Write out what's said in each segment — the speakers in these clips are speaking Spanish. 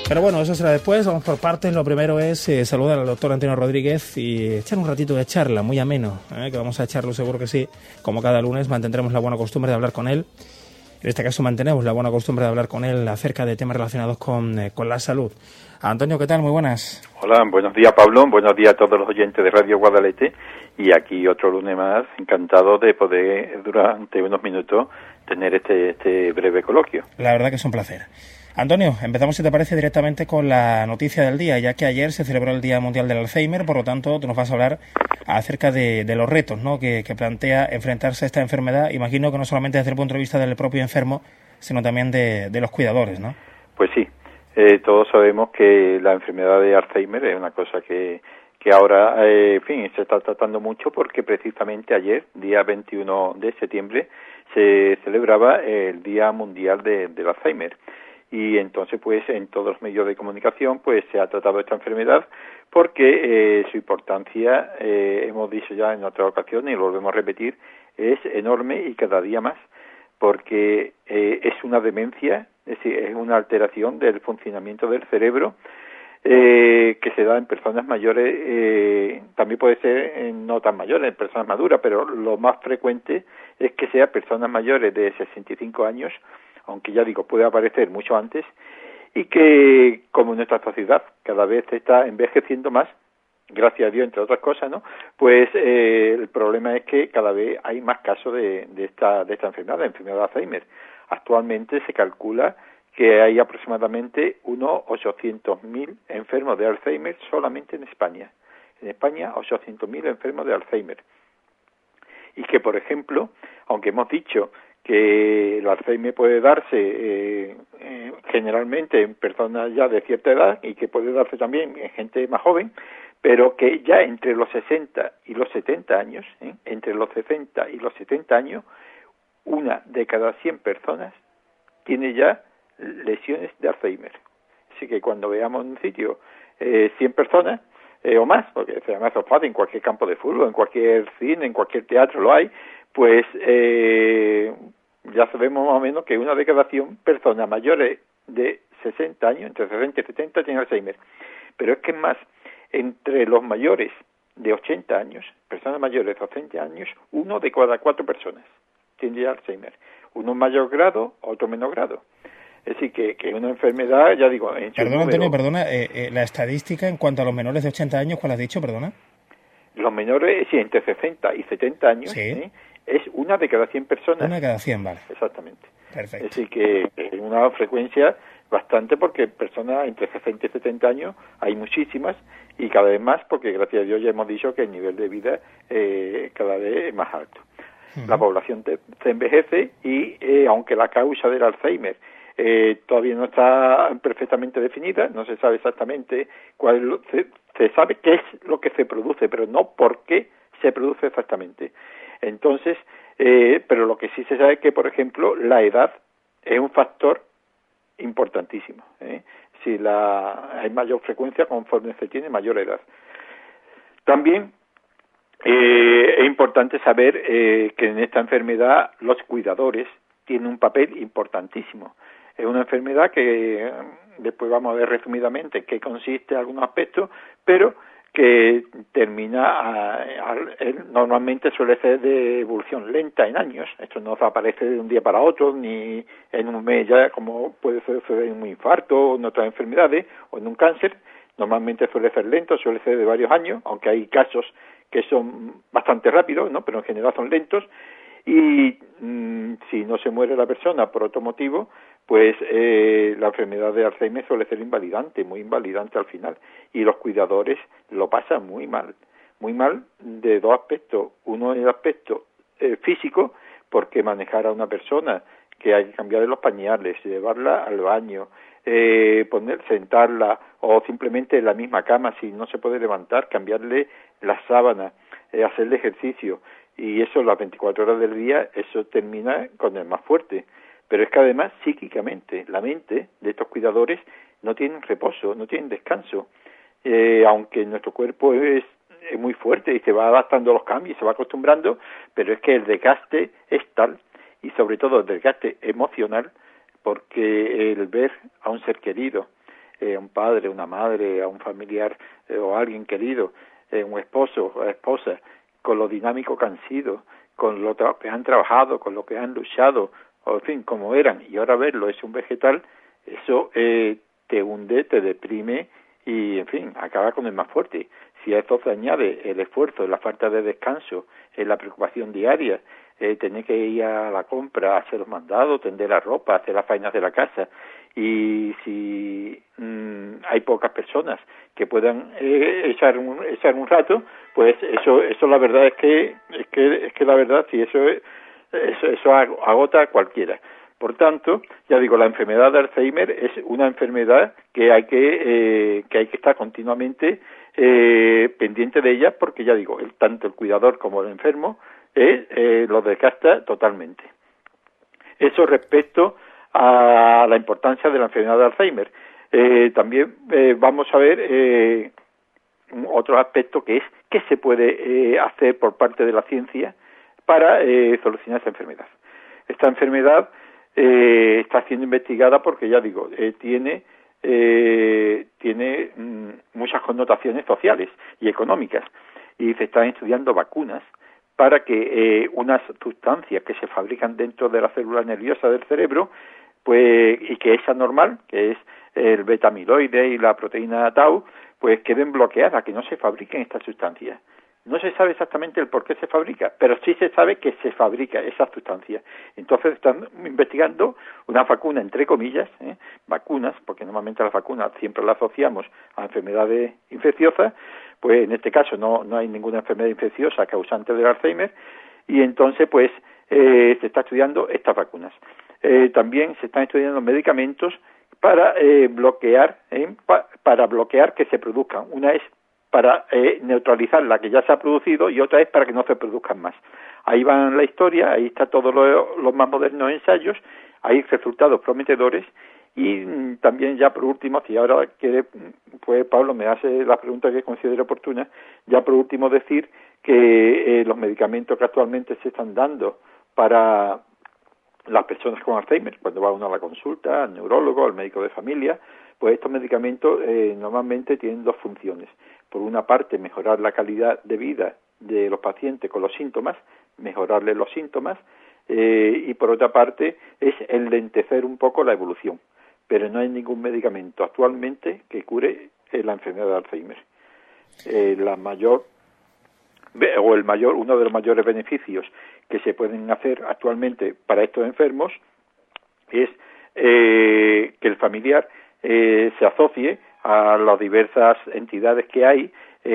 Pero bueno, eso será después, vamos por partes. Lo primero es saludar al doctor Antonio Rodríguez y echar un ratito de charla, muy ameno, que vamos a echarlo seguro que sí. Como cada lunes mantendremos la buena costumbre de hablar con él. En este caso mantenemos la buena costumbre de hablar con él acerca de temas relacionados con la salud. Antonio, ¿qué tal? Muy buenas. Hola, buenos días Pablo, buenos días a todos los oyentes de Radio Guadalete y aquí otro lunes más, encantado de poder durante unos minutos tener este breve coloquio. La verdad que es un placer. Antonio, empezamos, si te parece, directamente con la noticia del día, ya que ayer se celebró el Día Mundial del Alzheimer, por lo tanto, tú nos vas a hablar acerca de los retos, ¿no?, que plantea enfrentarse a esta enfermedad, imagino que no solamente desde el punto de vista del propio enfermo, sino también de los cuidadores, ¿no? Pues sí, todos sabemos que la enfermedad de Alzheimer es una cosa que ahora, se está tratando mucho porque precisamente ayer, día 21 de septiembre, se celebraba el Día Mundial del Alzheimer. Y entonces, pues, en todos los medios de comunicación, pues, se ha tratado esta enfermedad porque su importancia, hemos dicho ya en otras ocasiones y lo volvemos a repetir, es enorme y cada día más, porque es una demencia, es decir, es una alteración del funcionamiento del cerebro que se da en personas mayores, también puede ser no tan mayores, en personas maduras, pero lo más frecuente es que sea personas mayores de 65 años, aunque ya digo, puede aparecer mucho antes, y que, como nuestra sociedad cada vez está envejeciendo más, gracias a Dios, entre otras cosas, ¿no?, pues el problema es que cada vez hay más casos de esta enfermedad, la enfermedad de Alzheimer. Actualmente se calcula que hay aproximadamente unos 800.000 enfermos de Alzheimer solamente en España. En España, 800.000 enfermos de Alzheimer. Y que, por ejemplo, aunque hemos dicho que el Alzheimer puede darse generalmente en personas ya de cierta edad y que puede darse también en gente más joven, pero que ya entre los 60 y los 70 años, entre los 60 y los 70 años, una de cada 100 personas tiene ya lesiones de Alzheimer. Así que cuando veamos en un sitio 100 personas o más, porque además es fácil en cualquier campo de fútbol, en cualquier cine, en cualquier teatro lo hay, pues ya sabemos más o menos que una de cada 100 personas mayores de 60 años, entre 60 y 70, tienen Alzheimer. Pero es que es más, entre los mayores de 80 años, personas mayores de 80 años, uno de cada 4 personas tiene ya Alzheimer. Uno en mayor grado, otro en menor grado. Es decir, que es una enfermedad, ya digo... Perdona, Antonio, perdona, la estadística en cuanto a los menores de 80 años, ¿cuál has dicho, perdona? Los menores, sí, entre 60 y 70 años, sí, es una de cada 100 personas. Una de cada 100, vale. Exactamente. Perfecto. Es decir, que es una frecuencia bastante, porque personas entre 60 y 70 años hay muchísimas, y cada vez más, porque gracias a Dios ya hemos dicho que el nivel de vida cada vez es más alto. La población se envejece y aunque la causa del Alzheimer todavía no está perfectamente definida, no se sabe exactamente cuál se sabe qué es lo que se produce, pero no por qué se produce exactamente. Entonces, pero lo que sí se sabe es que, por ejemplo, la edad es un factor importantísimo. Si hay mayor frecuencia, conforme se tiene mayor edad. También es importante saber que en esta enfermedad los cuidadores tienen un papel importantísimo. Es una enfermedad que después vamos a ver resumidamente qué consiste en algunos aspectos, pero que termina, normalmente suele ser de evolución lenta en años. Esto no aparece de un día para otro, ni en un mes ya, como puede ser en un infarto o en otras enfermedades, o en un cáncer. Normalmente suele ser lento, suele ser de varios años, aunque hay casos que son bastante rápidos, ¿no?, pero en general son lentos. Y si no se muere la persona por otro motivo, pues la enfermedad de Alzheimer suele ser invalidante, muy invalidante al final, y los cuidadores lo pasan muy mal de dos aspectos. Uno es el aspecto físico, porque manejar a una persona que hay que cambiarle los pañales, llevarla al baño, sentarla, o simplemente en la misma cama si no se puede levantar, cambiarle las sábanas, hacerle ejercicio, y eso las 24 horas del día, eso termina con el más fuerte. Pero es que además psíquicamente la mente de estos cuidadores no tienen reposo, no tienen descanso, aunque nuestro cuerpo es muy fuerte y se va adaptando a los cambios, se va acostumbrando, pero es que el desgaste es tal, y sobre todo el desgaste emocional, porque el ver a un ser querido, a un padre, una madre, a un familiar o a alguien querido, un esposo o esposa, con lo dinámico que han sido, con lo que han trabajado, con lo que han luchado, o en fin, como eran, y ahora verlo es un vegetal, eso te hunde, te deprime y, en fin, acaba con el más fuerte. Si a eso se añade el esfuerzo, la falta de descanso, la preocupación diaria, tener que ir a la compra, hacer los mandados, tender la ropa, hacer las faenas de la casa, y si hay pocas personas que puedan echar un rato, pues eso la verdad es que la verdad sí, eso agota a cualquiera. Por tanto, ya digo, la enfermedad de Alzheimer es una enfermedad que hay que estar continuamente pendiente de ella, porque ya digo, tanto el cuidador como el enfermo lo desgasta totalmente. Eso respecto a la importancia de la enfermedad de Alzheimer. También vamos a ver otro aspecto, que es qué se puede hacer por parte de la ciencia para solucionar esta enfermedad. Esta enfermedad está siendo investigada porque, ya digo, tiene muchas connotaciones sociales y económicas, y se están estudiando vacunas para que unas sustancias que se fabrican dentro de la célula nerviosa del cerebro, pues, y que es anormal, que es el beta-amiloide y la proteína tau, pues queden bloqueadas, que no se fabriquen estas sustancias. No se sabe exactamente el por qué se fabrica, pero sí se sabe que se fabrica esa sustancia. Entonces están investigando una vacuna, entre comillas, vacunas, porque normalmente las vacunas siempre las asociamos a enfermedades infecciosas, pues en este caso no hay ninguna enfermedad infecciosa causante del Alzheimer, y entonces pues se está estudiando estas vacunas. También se están estudiando medicamentos para bloquear que se produzcan. Una es para neutralizar la que ya se ha producido, y otra es para que no se produzcan más. Ahí va la historia, ahí está todos los más modernos ensayos, hay resultados prometedores, y también ya por último, si ahora quiere, pues Pablo me hace la pregunta que considero oportuna, ya por último decir que los medicamentos que actualmente se están dando para las personas con Alzheimer, cuando va uno a la consulta, al neurólogo, al médico de familia, pues estos medicamentos normalmente tienen dos funciones. Por una parte, mejorar la calidad de vida de los pacientes con los síntomas, mejorarles los síntomas, y por otra parte es enlentecer un poco la evolución. Pero no hay ningún medicamento actualmente que cure la enfermedad de Alzheimer. Uno de los mayores beneficios que se pueden hacer actualmente para estos enfermos es que el familiar se asocie a las diversas entidades que hay,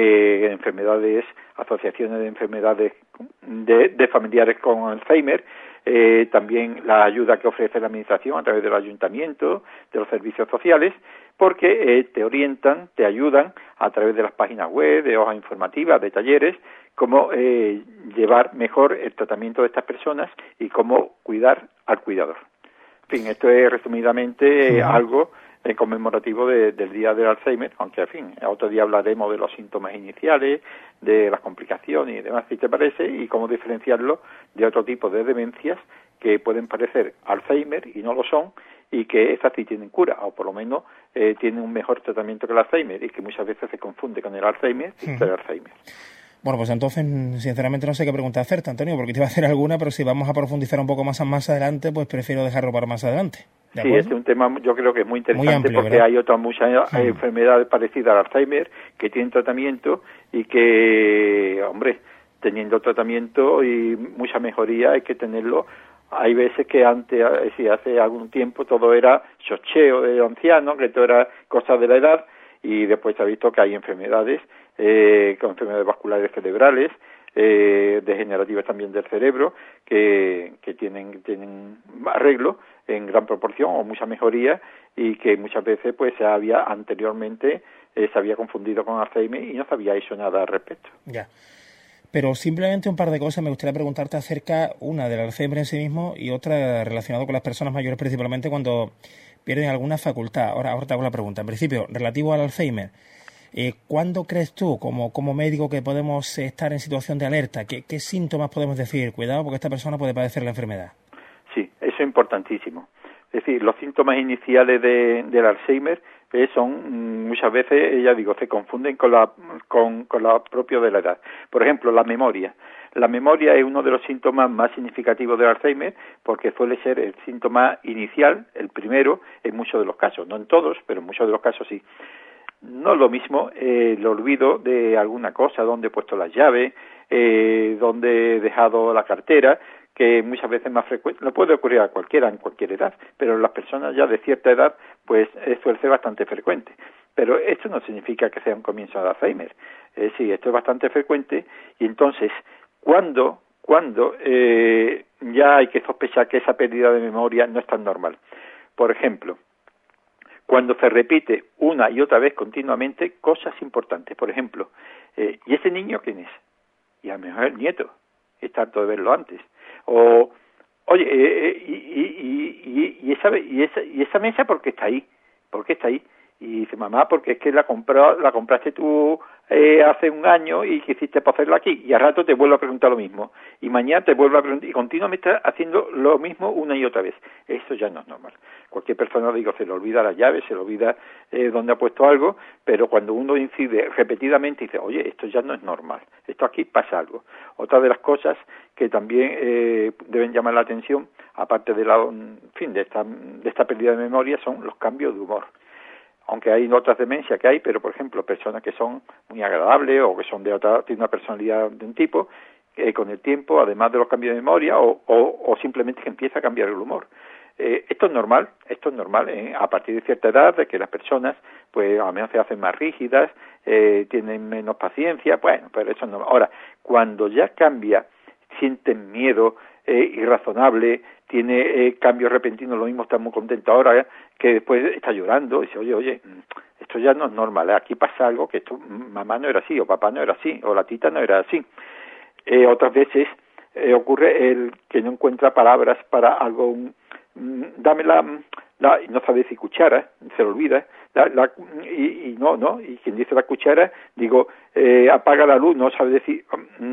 asociaciones de enfermedades de familiares con Alzheimer, también la ayuda que ofrece la Administración a través del Ayuntamiento, de los servicios sociales, porque te orientan, te ayudan a través de las páginas web, de hojas informativas, de talleres, cómo llevar mejor el tratamiento de estas personas y cómo cuidar al cuidador. En fin, esto es resumidamente algo conmemorativo del Día del Alzheimer, aunque, en fin, otro día hablaremos de los síntomas iniciales, de las complicaciones y demás, si te parece, y cómo diferenciarlo de otro tipo de demencias que pueden parecer Alzheimer y no lo son, y que esas sí tienen cura, o por lo menos tienen un mejor tratamiento que el Alzheimer, y que muchas veces se confunde con el Alzheimer y el Alzheimer. Bueno, pues entonces, sinceramente no sé qué pregunta hacerte, Antonio, porque te iba a hacer alguna, pero si vamos a profundizar un poco más adelante, pues prefiero dejarlo para más adelante. Sí, este es un tema, yo creo que es muy interesante, muy amplio, porque ¿verdad? Hay otras muchas enfermedades parecidas al Alzheimer que tienen tratamiento y que, hombre, teniendo tratamiento y mucha mejoría hay que tenerlo. Hay veces que antes, hace algún tiempo, todo era chocheo de ancianos, que todo era cosa de la edad, y después se ha visto que hay enfermedades, con enfermedades vasculares cerebrales, degenerativas también del cerebro, que tienen arreglo en gran proporción o mucha mejoría, y que muchas veces pues anteriormente se había confundido con Alzheimer y no se había hecho nada al respecto. Ya. Pero simplemente un par de cosas me gustaría preguntarte acerca, una del Alzheimer en sí mismo y otra relacionada con las personas mayores, principalmente cuando pierden alguna facultad. Ahora te hago la pregunta. En principio, relativo al Alzheimer, ¿cuándo crees tú, como médico, que podemos estar en situación de alerta? ¿Qué síntomas podemos decir? Cuidado, porque esta persona puede padecer la enfermedad. Sí, eso es importantísimo. Es decir, los síntomas iniciales del Alzheimer son muchas veces, ya digo, se confunden con la propia de la edad. Por ejemplo, la memoria. La memoria es uno de los síntomas más significativos del Alzheimer porque suele ser el síntoma inicial, el primero, en muchos de los casos, no en todos, pero en muchos de los casos sí. No es lo mismo el olvido de alguna cosa, donde he puesto las llaves, donde he dejado la cartera, que muchas veces es más frecuente, le puede ocurrir a cualquiera en cualquier edad, pero en las personas ya de cierta edad, pues suele ser bastante frecuente. Pero esto no significa que sea un comienzo de Alzheimer. Sí, esto es bastante frecuente y entonces, cuando ya hay que sospechar que esa pérdida de memoria no es tan normal. Por ejemplo, cuando se repite una y otra vez continuamente cosas importantes. Por ejemplo, ¿y ese niño quién es? Y a lo mejor el nieto, es harto de verlo antes. O, oye, y esa mesa, ¿por qué está ahí? ¿Por qué está ahí? Y dice, mamá, porque es que la compraste tú hace un año y quisiste para hacerla aquí. Y al rato te vuelvo a preguntar lo mismo. Y mañana te vuelvo a preguntar. Y continuamente está haciendo lo mismo una y otra vez. Eso ya no es normal. Cualquier persona, digo, se le olvida la llave, se le olvida dónde ha puesto algo, pero cuando uno incide repetidamente dice, oye, esto ya no es normal. Esto aquí pasa algo. Otra de las cosas que también deben llamar la atención, aparte de de esta pérdida de memoria, son los cambios de humor. Aunque hay otras demencias que hay, pero por ejemplo, personas que son muy agradables o que son tienen una personalidad de un tipo, con el tiempo, además de los cambios de memoria, o simplemente que empieza a cambiar el humor. Esto es normal a partir de cierta edad, de que las personas, pues a lo menos se hacen más rígidas, tienen menos paciencia, bueno, pero eso no. Ahora, cuando ya cambia, sienten miedo irrazonable, tiene cambios repentinos, lo mismo está muy contento ahora, que después está llorando, y dice, oye, esto ya no es normal, aquí pasa algo, que esto, mamá no era así, o papá no era así, o la tita no era así. Otras veces ocurre el que no encuentra palabras para algo, dame y no sabe decir cuchara, se lo olvida, y quien dice la cuchara, digo, apaga la luz, no sabe decir,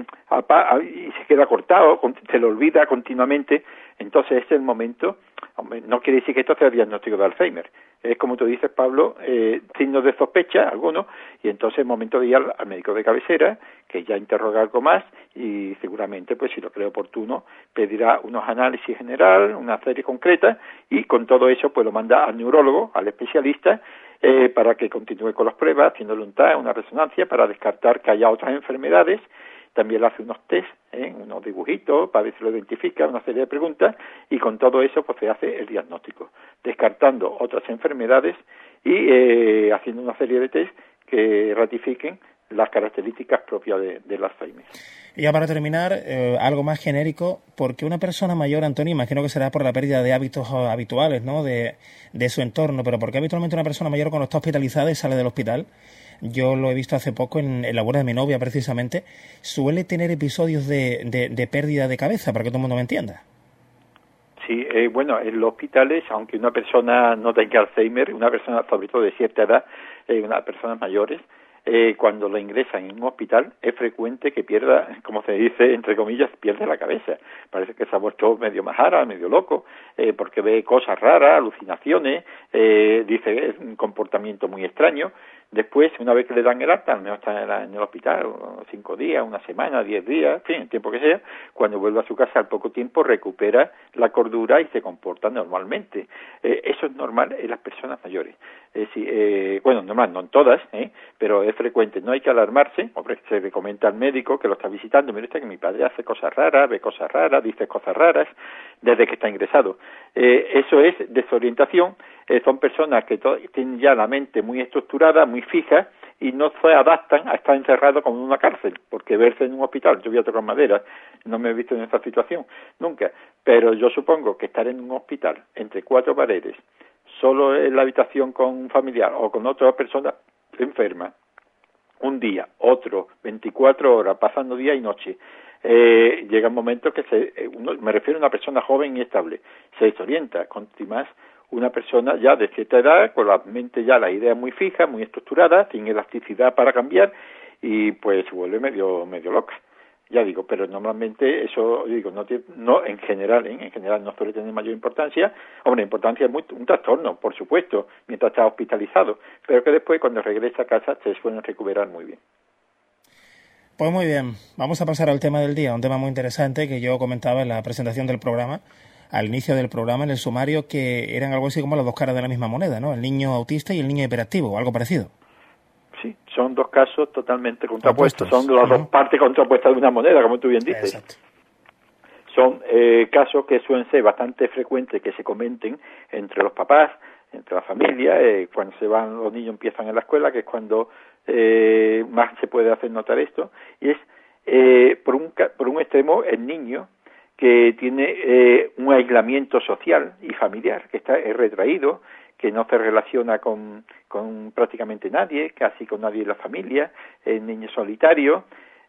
y se queda cortado, se lo olvida continuamente. Entonces es el momento, hombre, no quiere decir que esto sea diagnóstico de Alzheimer, es como tú dices, Pablo, signos de sospecha, algunos, y entonces es el momento de ir al médico de cabecera, que ya interroga algo más, y seguramente, pues si lo cree oportuno, pedirá unos análisis general, una serie concreta, y con todo eso, pues lo manda al neurólogo, al especialista, para que continúe con las pruebas, haciéndole un TAC, una resonancia, para descartar que haya otras enfermedades. También le hace unos test, unos dibujitos, para ver si lo identifica, una serie de preguntas, y con todo eso pues se hace el diagnóstico, descartando otras enfermedades y haciendo una serie de test que ratifiquen las características propias del Alzheimer. Y ya para terminar, algo más genérico, ¿por qué una persona mayor, Antonio, imagino que será por la pérdida de hábitos habituales, ¿no?, de su entorno, pero ¿por qué habitualmente una persona mayor cuando está hospitalizada y sale del hospital, yo lo he visto hace poco en la boda de mi novia precisamente, suele tener episodios de pérdida de cabeza, para que todo el mundo me entienda? Sí, bueno, en los hospitales, aunque una persona no tenga Alzheimer, una persona sobre todo de cierta edad, unas personas mayores, cuando lo ingresan en un hospital es frecuente que pierda, como se dice, entre comillas, pierde la cabeza. Parece que se ha vuelto medio majara, medio loco, porque ve cosas raras, alucinaciones, dice un comportamiento muy extraño. Después, una vez que le dan el alta, al menos está en el hospital 5 días, una semana, 10 días, en fin, el tiempo que sea, cuando vuelve a su casa al poco tiempo recupera la cordura y se comporta normalmente. Eso es normal en las personas mayores. Bueno, normal, no en todas, pero es frecuente. No hay que alarmarse. Hombre, se le comenta al médico que lo está visitando, mire usted que mi padre hace cosas raras, ve cosas raras, dice cosas raras desde que está ingresado. Eso es desorientación. Son personas que tienen ya la mente muy estructurada, muy fija, y no se adaptan a estar encerrados como en una cárcel, porque verse en un hospital, yo voy a tocar madera, no me he visto en esta situación nunca, pero yo supongo que estar en un hospital entre 4 paredes, solo en la habitación con un familiar o con otra persona enferma, un día, otro, 24 horas, pasando día y noche, llega un momento que me refiero a una persona joven y estable, se desorienta, con más una persona ya de cierta edad, con la mente ya, la idea muy fija, muy estructurada, sin elasticidad para cambiar, y pues se vuelve medio loca. Ya digo, pero normalmente eso, digo, no en general no suele tener mayor importancia. Hombre, importancia es un trastorno, por supuesto, mientras está hospitalizado, pero que después cuando regresa a casa se suelen recuperar muy bien. Pues muy bien, vamos a pasar al tema del día, un tema muy interesante que yo comentaba en la presentación del programa, al inicio del programa, en el sumario, que eran algo así como las dos caras de la misma moneda, ¿no? El niño autista y el niño hiperactivo, o algo parecido. Sí, son dos casos totalmente contrapuestos, son las dos partes contrapuestas de una moneda, como tú bien dices. Exacto. Son casos que suelen ser bastante frecuentes que se comenten entre los papás, entre la familia, cuando los niños empiezan en la escuela, que es cuando más se puede hacer notar esto, y es por un extremo el niño que tiene un aislamiento social y familiar, que es retraído, que no se relaciona con prácticamente nadie, casi con nadie en la familia, el niño solitario,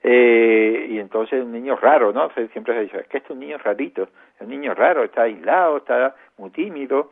y entonces un niño raro, ¿no? Siempre se dice, es que este es un niño rarito, es un niño raro, está aislado, está muy tímido,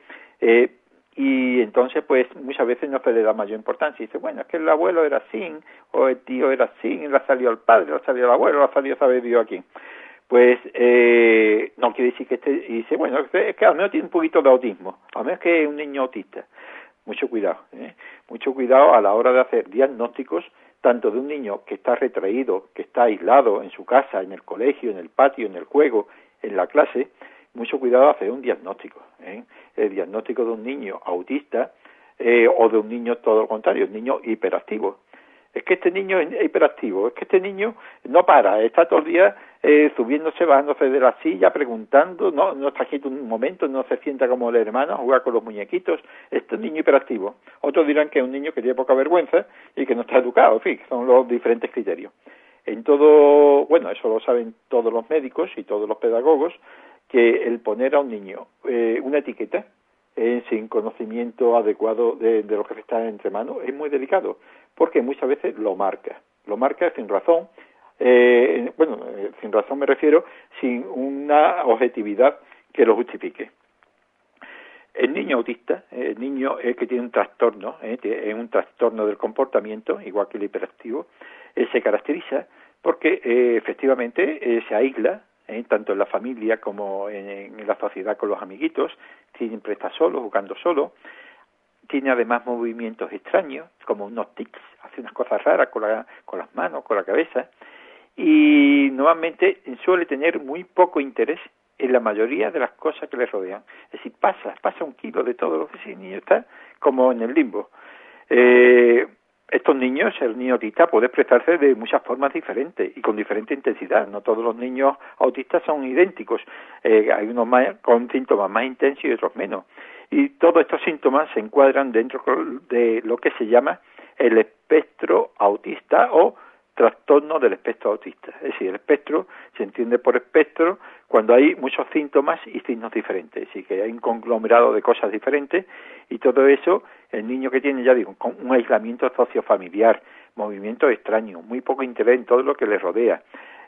y entonces pues muchas veces no se le da mayor importancia, y dice, bueno, es que el abuelo era así, o el tío era así, y le ha salido al padre, le ha salido al abuelo, le ha salido saber Dios a quién. Pues no quiere decir que y dice, bueno, es que al menos tiene un poquito de autismo, al menos que es un niño autista. Mucho cuidado a la hora de hacer diagnósticos, tanto de un niño que está retraído, que está aislado en su casa, en el colegio, en el patio, en el juego, en la clase. Mucho cuidado a hacer un diagnóstico, el diagnóstico de un niño autista o de un niño todo lo contrario, un niño hiperactivo. Es que este niño es hiperactivo, es que este niño no para, está todo el día subiéndose, bajándose de la silla, preguntando, no está quieto un momento, no se sienta como el hermano, juega con los muñequitos, este niño hiperactivo. Otros dirán que es un niño que tiene poca vergüenza y que no está educado, en fin, son los diferentes criterios. En todo, bueno, eso lo saben todos los médicos y todos los pedagogos, que el poner a un niño una etiqueta sin conocimiento adecuado de lo que se está entre manos es muy delicado, porque muchas veces lo marca sin razón, sin razón me refiero, sin una objetividad que lo justifique. El niño autista, el niño que tiene un trastorno, un trastorno del comportamiento, igual que el hiperactivo, se caracteriza porque efectivamente se aísla, tanto en la familia como en la sociedad con los amiguitos, siempre está solo, jugando solo, tiene además movimientos extraños, como unos tics, hace unas cosas raras con las manos, con la cabeza, y normalmente suele tener muy poco interés en la mayoría de las cosas que le rodean. Es decir, pasa un kilo de todo lo que ese niño está como en el limbo. Estos niños, el niño autista puede expresarse de muchas formas diferentes y con diferente intensidad. No todos los niños autistas son idénticos. Hay unos con síntomas más intensos y otros menos. Y todos estos síntomas se encuadran dentro de lo que se llama el espectro autista o trastorno del espectro autista. Es decir, el espectro se entiende por espectro cuando hay muchos síntomas y signos diferentes, es decir, que hay un conglomerado de cosas diferentes, y todo eso, el niño que tiene, ya digo, un aislamiento sociofamiliar, movimientos extraños, muy poco interés en todo lo que le rodea,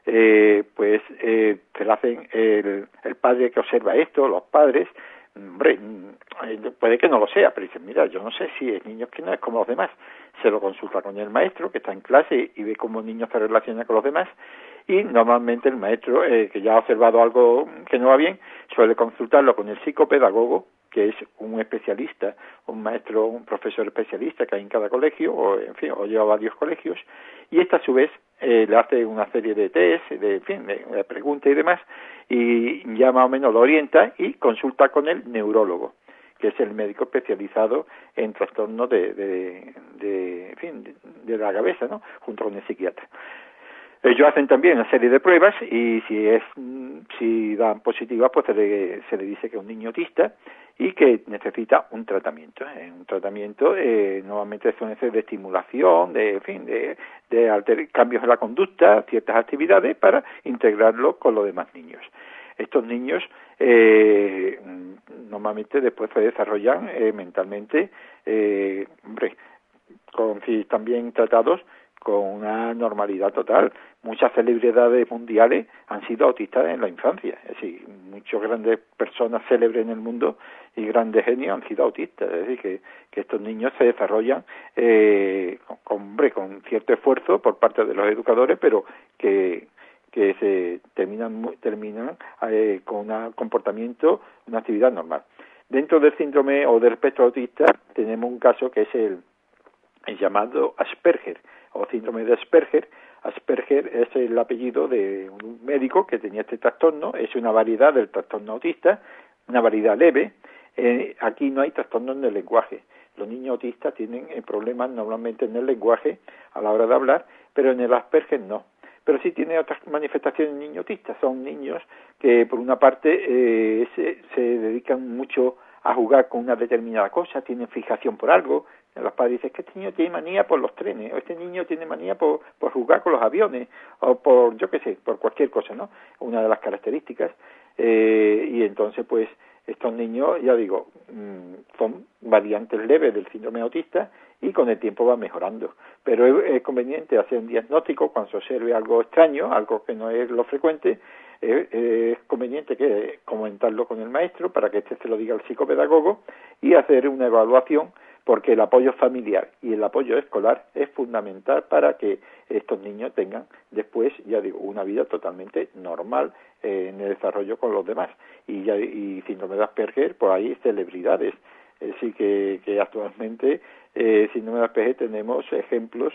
se le hacen el padre que observa esto, los padres, hombre, puede que no lo sea, pero dice, mira, yo no sé si el niño es que no es como los demás. Se lo consulta con el maestro, que está en clase, y ve cómo el niño se relaciona con los demás, y normalmente el maestro, que ya ha observado algo que no va bien, suele consultarlo con el psicopedagogo, que es un especialista, un maestro, un profesor especialista que hay en cada colegio, o en fin, o lleva varios colegios, y esta a su vez le hace una serie de test, de preguntas y demás, y ya más o menos lo orienta y consulta con el neurólogo, que es el médico especializado en trastornos de la cabeza, ¿no?, junto con el psiquiatra. Ellos hacen también una serie de pruebas y si dan positivas, pues se le dice que es un niño autista y que necesita un tratamiento. Un tratamiento normalmente suele ser de estimulación, de cambios en la conducta, ciertas actividades para integrarlo con los demás niños. Estos niños normalmente después se desarrollan mentalmente, si están bien tratados, con una normalidad total. Muchas celebridades mundiales han sido autistas en la infancia, es decir, muchas grandes personas célebres en el mundo y grandes genios han sido autistas, es decir, que estos niños se desarrollan con cierto esfuerzo por parte de los educadores, pero que que se terminan con un comportamiento, una actividad normal. Dentro del síndrome o del espectro autista tenemos un caso que es el llamado Asperger o síndrome de Asperger. Asperger es el apellido de un médico que tenía este trastorno, es una variedad del trastorno autista, una variedad leve. Aquí no hay trastornos del lenguaje. Los niños autistas tienen problemas normalmente en el lenguaje a la hora de hablar, pero en el Asperger no. Pero sí tiene otras manifestaciones en niños autistas. Son niños que, por una parte, se dedican mucho a jugar con una determinada cosa, tienen fijación por algo. Los padres dicen que este niño tiene manía por los trenes, o este niño tiene manía por jugar con los aviones, o por, yo qué sé, por cualquier cosa, ¿no? Una de las características. Y entonces, pues, estos niños, ya digo, son variantes leves del síndrome autista y con el tiempo van mejorando. Pero es conveniente hacer un diagnóstico cuando se observe algo extraño, algo que no es lo frecuente. Es conveniente que comentarlo con el maestro para que se lo diga al psicopedagogo y hacer una evaluación, porque el apoyo familiar y el apoyo escolar es fundamental para que estos niños tengan después, ya digo, una vida totalmente normal en el desarrollo con los demás. Y síndrome de Asperger, pues hay celebridades. Sí que actualmente síndrome de Asperger tenemos ejemplos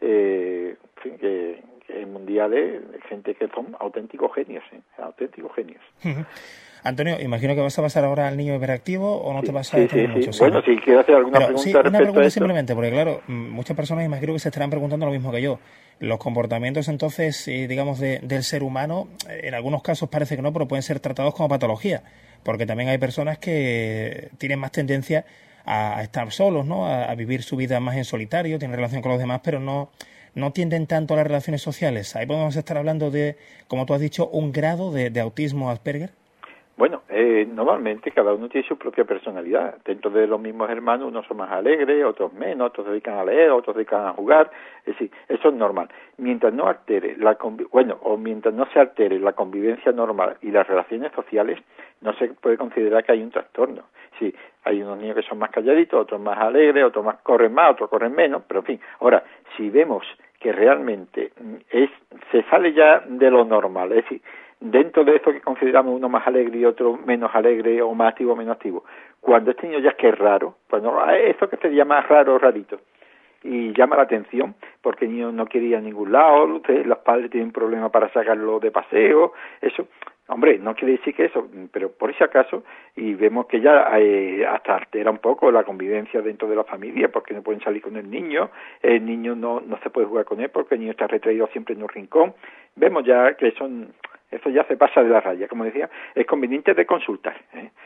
mundiales, gente que son auténticos genios, auténticos genios. Antonio, imagino que vas a pasar ahora al niño hiperactivo o no te vas a detener mucho. Sí. Bueno, si quieres hacer alguna pregunta respecto una pregunta a esto. Simplemente, porque claro, muchas personas imagino que se estarán preguntando lo mismo que yo. Los comportamientos entonces, digamos, del ser humano, en algunos casos parece que no, pero pueden ser tratados como patología, porque también hay personas que tienen más tendencia a estar solos, ¿no? A vivir su vida más en solitario, tienen relación con los demás, pero no tienden tanto a las relaciones sociales. Ahí podemos estar hablando de, como tú has dicho, un grado de autismo Asperger. Bueno, normalmente cada uno tiene su propia personalidad. Dentro de los mismos hermanos, unos son más alegres, otros menos, otros se dedican a leer, otros se dedican a jugar. Es decir, eso es normal. Mientras no mientras no se altere la convivencia normal y las relaciones sociales, no se puede considerar que hay un trastorno. Sí, hay unos niños que son más calladitos, otros más alegres, otros corren más, otros corren menos, pero en fin. Ahora, si vemos que realmente se sale ya de lo normal, es decir, dentro de esto que consideramos uno más alegre y otro menos alegre, o más activo o menos activo, cuando este niño ya es que es raro, cuando eso que sería más raro o rarito, y llama la atención, porque el niño no quiere ir a ningún lado, los padres tienen problemas para sacarlo de paseo, eso, hombre, no quiere decir que eso, pero por si acaso, y vemos que ya hasta altera un poco la convivencia dentro de la familia, porque no pueden salir con el niño no se puede jugar con él, porque el niño está retraído siempre en un rincón, vemos ya que eso ya se pasa de la raya. Como decía, es conveniente de consultar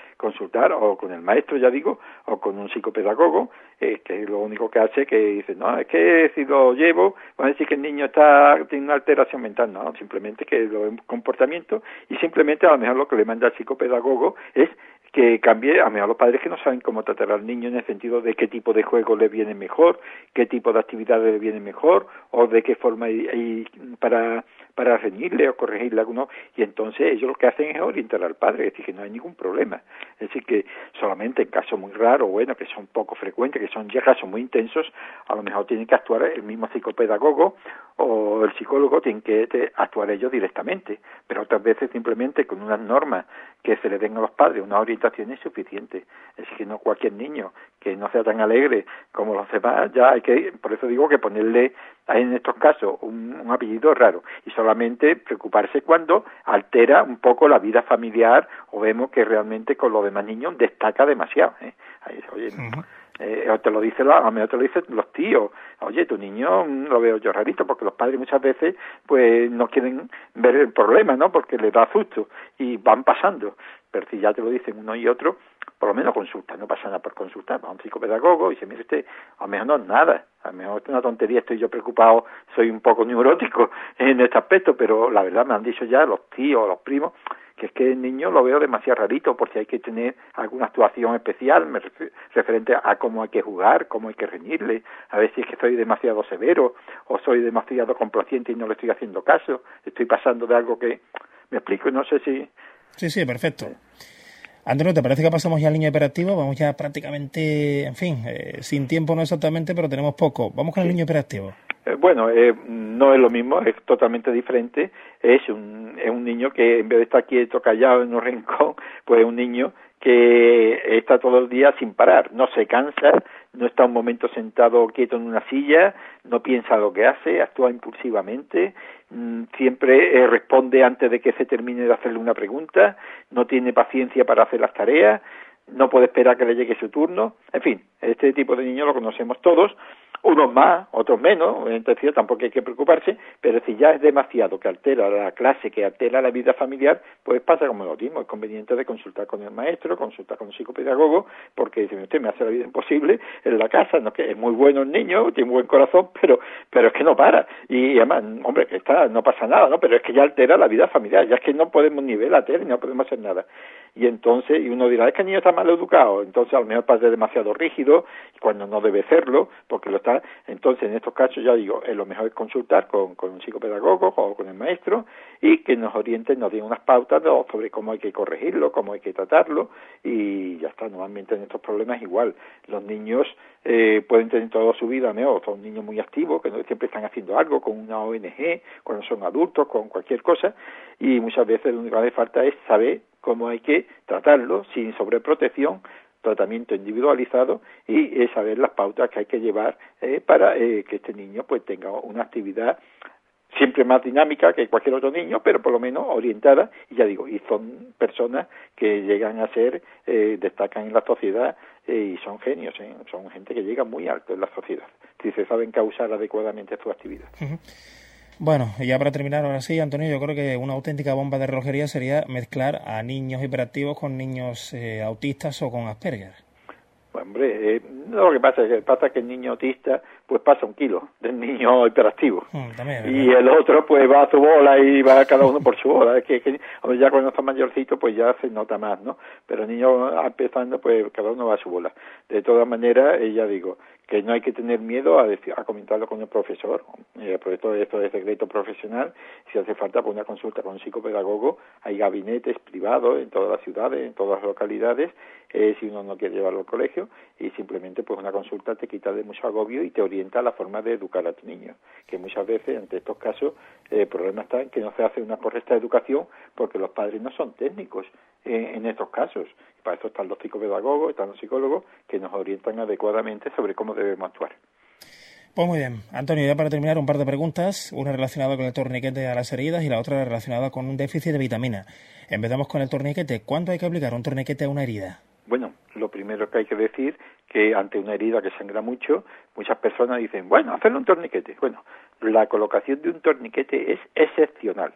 o con el maestro, ya digo, o con un psicopedagogo, que es lo único que hace, que dice, no, es que si lo llevo, van a decir que el niño tiene una alteración mental. No, simplemente que lo comportamiento, y simplemente a lo mejor lo que le manda el psicopedagogo es que cambie, a lo mejor los padres que no saben cómo tratar al niño en el sentido de qué tipo de juego le viene mejor, qué tipo de actividades le viene mejor, o de qué forma para reñirle o corregirle alguno, y entonces ellos lo que hacen es orientar al padre, es decir, que no hay ningún problema. Es decir, que solamente en casos muy raros, bueno, que son poco frecuentes, que son ya casos muy intensos, a lo mejor tienen que actuar el mismo psicopedagogo o el psicólogo, tienen que actuar ellos directamente, pero otras veces simplemente con unas normas que se le den a los padres, una orientación es suficiente. Es decir, que no cualquier niño que no sea tan alegre como los demás, ya hay que, por eso digo que ponerle en estos casos un apellido raro, y solamente preocuparse cuando altera un poco la vida familiar o vemos que realmente con los demás niños destaca demasiado. Ahí, oye, te lo dice a lo mejor te lo dicen los tíos, oye, tu niño lo veo yo rarito, porque los padres muchas veces pues no quieren ver el problema, ¿no? Porque les da susto y van pasando, pero si ya te lo dicen uno y otro, por lo menos consulta, no pasa nada por consultar, va a un psicopedagogo y dice, mire usted, a lo mejor no es nada, a lo mejor es una tontería, estoy yo preocupado, soy un poco neurótico en este aspecto, pero la verdad me han dicho ya los tíos, los primos, que es que el niño lo veo demasiado rarito, por si hay que tener alguna actuación especial referente a cómo hay que jugar, cómo hay que reñirle, a ver si es que soy demasiado severo o soy demasiado complaciente y no le estoy haciendo caso, estoy pasando de algo que, me explico, no sé si... Sí, perfecto. Antonio, ¿te parece que pasamos ya al niño hiperactivo? Vamos ya prácticamente, en fin, sin tiempo no exactamente, pero tenemos poco. Vamos con el niño hiperactivo. No es lo mismo, es totalmente diferente. Es un niño que en vez de estar quieto, callado en un rincón, pues es un niño que está todo el día sin parar, no se cansa, no está un momento sentado quieto en una silla, no piensa lo que hace, actúa impulsivamente, siempre responde antes de que se termine de hacerle una pregunta, no tiene paciencia para hacer las tareas, no puede esperar que le llegue su turno. En fin, este tipo de niños lo conocemos todos, unos más, otros menos, entonces tampoco hay que preocuparse, pero si ya es demasiado que altera la clase, que altera la vida familiar, pues pasa como lo mismo, es conveniente de consultar con el maestro, consultar con un psicopedagogo, porque si usted me hace la vida imposible en la casa, no, que es muy bueno el niño, tiene un buen corazón, pero es que no para, y además, hombre, que no pasa nada, ¿no? Pero es que ya altera la vida familiar, ya es que no podemos ni ver la tele, no podemos hacer nada. Y entonces, y uno dirá, es que el niño está mal educado, entonces a lo mejor pasa demasiado rígido, cuando no debe serlo, porque lo está. Entonces, en estos casos, ya digo, lo mejor es consultar con un psicopedagogo o con el maestro y que nos orienten, nos den unas pautas sobre cómo hay que corregirlo, cómo hay que tratarlo, y ya está. Normalmente en estos problemas igual, los niños pueden tener toda su vida, ¿no? Son niños muy activos, que siempre están haciendo algo con una ONG, cuando son adultos, con cualquier cosa, y muchas veces lo único que hace falta es saber cómo hay que tratarlo sin sobreprotección, tratamiento individualizado y saber las pautas que hay que llevar para que este niño pues tenga una actividad siempre más dinámica que cualquier otro niño, pero por lo menos orientada, y ya digo, y son personas que llegan a ser, destacan en la sociedad y son genios, son gente que llega muy alto en la sociedad, si se saben causar adecuadamente su actividad. Uh-huh. Bueno, y ya para terminar, ahora sí, Antonio, yo creo que una auténtica bomba de relojería sería mezclar a niños hiperactivos con niños autistas o con Asperger. Pues, hombre, lo que pasa es que el niño autista pues pasa 1 kilo del niño hiperactivo. También, y el otro pues va a su bola y va cada uno por su bola. Es que ya cuando está mayorcito pues ya se nota más, ¿no? Pero el niño empezando pues cada uno va a su bola. De todas maneras, ya digo, que no hay que tener miedo a comentarlo con el profesor, por esto es secreto profesional. Si hace falta pues una consulta con un psicopedagogo, hay gabinetes privados en todas las ciudades, en todas las localidades, si uno no quiere llevarlo al colegio, y simplemente pues una consulta te quita de mucho agobio y te orienta a la forma de educar a tu niño, que muchas veces ante estos casos el problema está en que no se hace una correcta educación porque los padres no son técnicos en estos casos. Para eso están los psicopedagogos, están los psicólogos que nos orientan adecuadamente sobre cómo debemos actuar. Pues muy bien. Antonio, ya para terminar, un par de preguntas, una relacionada con el torniquete a las heridas y la otra relacionada con un déficit de vitamina. Empezamos con el torniquete. ¿Cuándo hay que aplicar un torniquete a una herida? Bueno, lo primero que hay que decir que ante una herida que sangra mucho, muchas personas dicen, bueno, hacerle un torniquete. Bueno, la colocación de un torniquete es excepcional,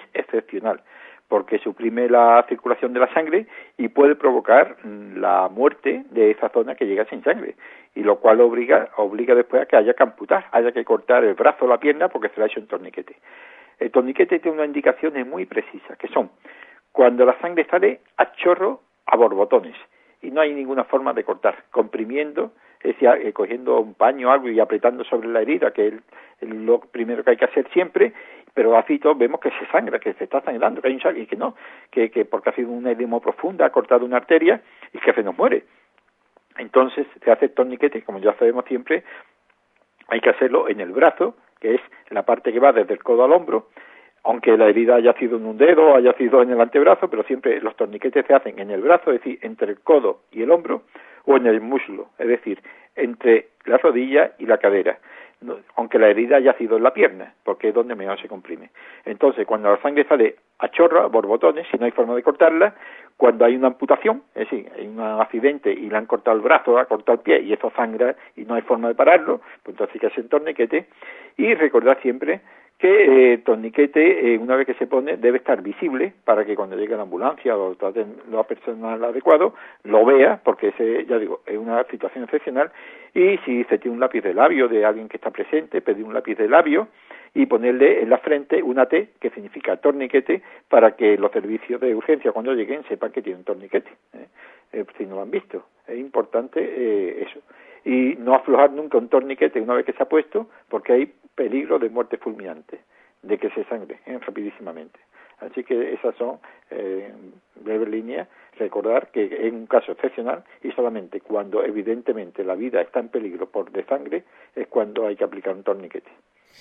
porque suprime la circulación de la sangre y puede provocar la muerte de esa zona que llega sin sangre, y lo cual obliga después a que haya que amputar, haya que cortar el brazo o la pierna porque se le ha hecho un torniquete. El torniquete tiene unas indicaciones muy precisas, que son cuando la sangre sale a chorro, a borbotones, y no hay ninguna forma de cortar, comprimiendo, es decir, cogiendo un paño o algo y apretando sobre la herida, que es lo primero que hay que hacer siempre, pero así todos vemos que se sangra, que se está sangrando, que hay un sangre, y que no, que porque ha sido una edema profunda, ha cortado una arteria y que se nos muere. Entonces se hace el torniquete, como ya sabemos siempre, hay que hacerlo en el brazo, que es la parte que va desde el codo al hombro, aunque la herida haya sido en un dedo o haya sido en el antebrazo, pero siempre los torniquetes se hacen en el brazo, es decir, entre el codo y el hombro, o en el muslo, es decir, entre la rodilla y la cadera, aunque la herida haya sido en la pierna, porque es donde mejor se comprime. Entonces, cuando la sangre sale a chorro, a borbotones, si no hay forma de cortarla, cuando hay una amputación, es decir, hay un accidente y le han cortado el brazo, ha cortado el pie y eso sangra y no hay forma de pararlo, pues entonces hay que hacer torniquete. Y recordar siempre que el torniquete, una vez que se pone, debe estar visible para que cuando llegue la ambulancia o traten la persona adecuado, lo vea, porque ya digo, es una situación excepcional. Y si se tiene un lápiz de labio de alguien que está presente, pedir un lápiz de labio y ponerle en la frente una T, que significa torniquete, para que los servicios de urgencia cuando lleguen sepan que tienen torniquete, si no lo han visto. Es importante eso. Y no aflojar nunca un torniquete una vez que se ha puesto, porque hay peligro de muerte fulminante, de que se sangre rapidísimamente. Así que esas son breves líneas. Recordar que es un caso excepcional y solamente cuando evidentemente la vida está en peligro por desangre es cuando hay que aplicar un torniquete.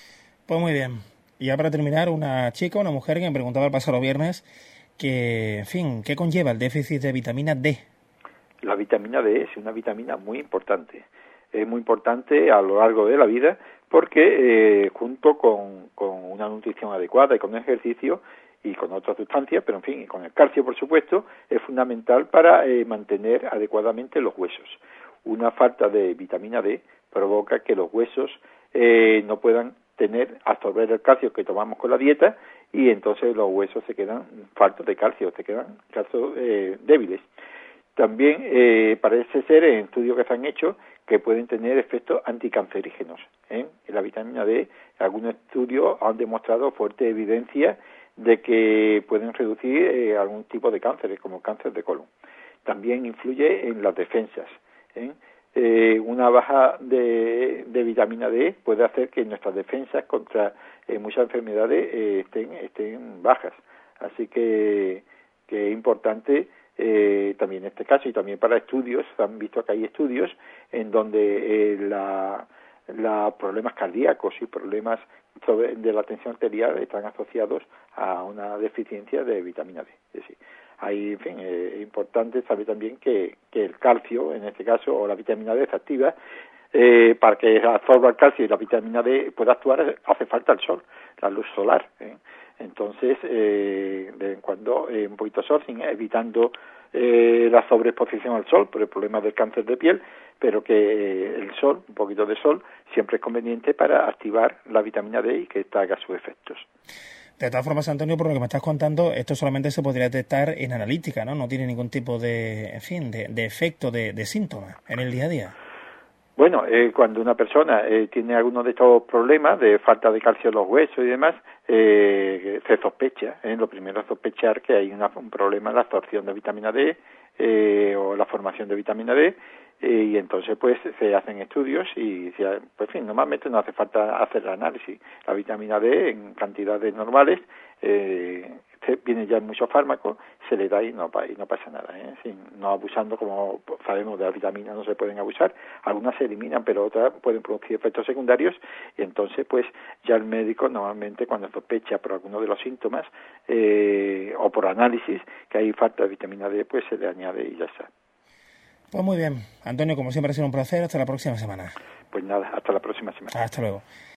Pues muy bien. Y ya para terminar, una mujer que me preguntaba el pasado viernes que, en fin, ¿qué conlleva el déficit de vitamina D? La vitamina D es una vitamina muy importante. Es muy importante a lo largo de la vida porque junto con una nutrición adecuada y con ejercicio y con otras sustancias, pero en fin, y con el calcio, por supuesto, es fundamental para mantener adecuadamente los huesos. Una falta de vitamina D provoca que los huesos no puedan absorber el calcio que tomamos con la dieta y entonces los huesos se quedan faltos de calcio, se quedan débiles. También parece ser en estudios que se han hecho que pueden tener efectos anticancerígenos. En la vitamina D, algunos estudios han demostrado fuerte evidencia de que pueden reducir algún tipo de cánceres, como cáncer de colon. También influye en las defensas. Una baja de vitamina D puede hacer que nuestras defensas contra muchas enfermedades estén bajas. Así que es importante también en este caso, y también para estudios, se han visto que hay estudios en donde los problemas cardíacos y problemas de la tensión arterial están asociados a una deficiencia de vitamina D. Es decir, en fin, es importante saber también que el calcio, en este caso, o la vitamina D se activa para que absorba el calcio y la vitamina D pueda actuar, hace falta el sol, la luz solar. Entonces, de vez en cuando, un poquito de sol, evitando la sobreexposición al sol por el problema del cáncer de piel, pero que el sol, un poquito de sol, siempre es conveniente para activar la vitamina D y que esta haga sus efectos. De todas formas, Antonio, por lo que me estás contando, esto solamente se podría detectar en analítica, ¿no? No tiene ningún tipo de, en fin, de efecto, de síntoma en el día a día. Bueno, cuando una persona tiene alguno de estos problemas de falta de calcio en los huesos y demás, se sospecha. Lo primero es sospechar que hay un problema en la absorción de vitamina D o la formación de vitamina D, y entonces pues se hacen estudios y pues en fin, normalmente no hace falta hacer el análisis. La vitamina D en cantidades normales viene ya en muchos fármacos, se le da y no pasa nada, no abusando, como sabemos de las vitaminas no se pueden abusar, algunas se eliminan pero otras pueden producir efectos secundarios, y entonces pues ya el médico normalmente cuando sospecha por alguno de los síntomas o por análisis que hay falta de vitamina D, pues se le añade y ya está. Pues muy bien, Antonio, como siempre ha sido un placer, hasta la próxima semana. Pues nada, hasta la próxima semana. Hasta luego.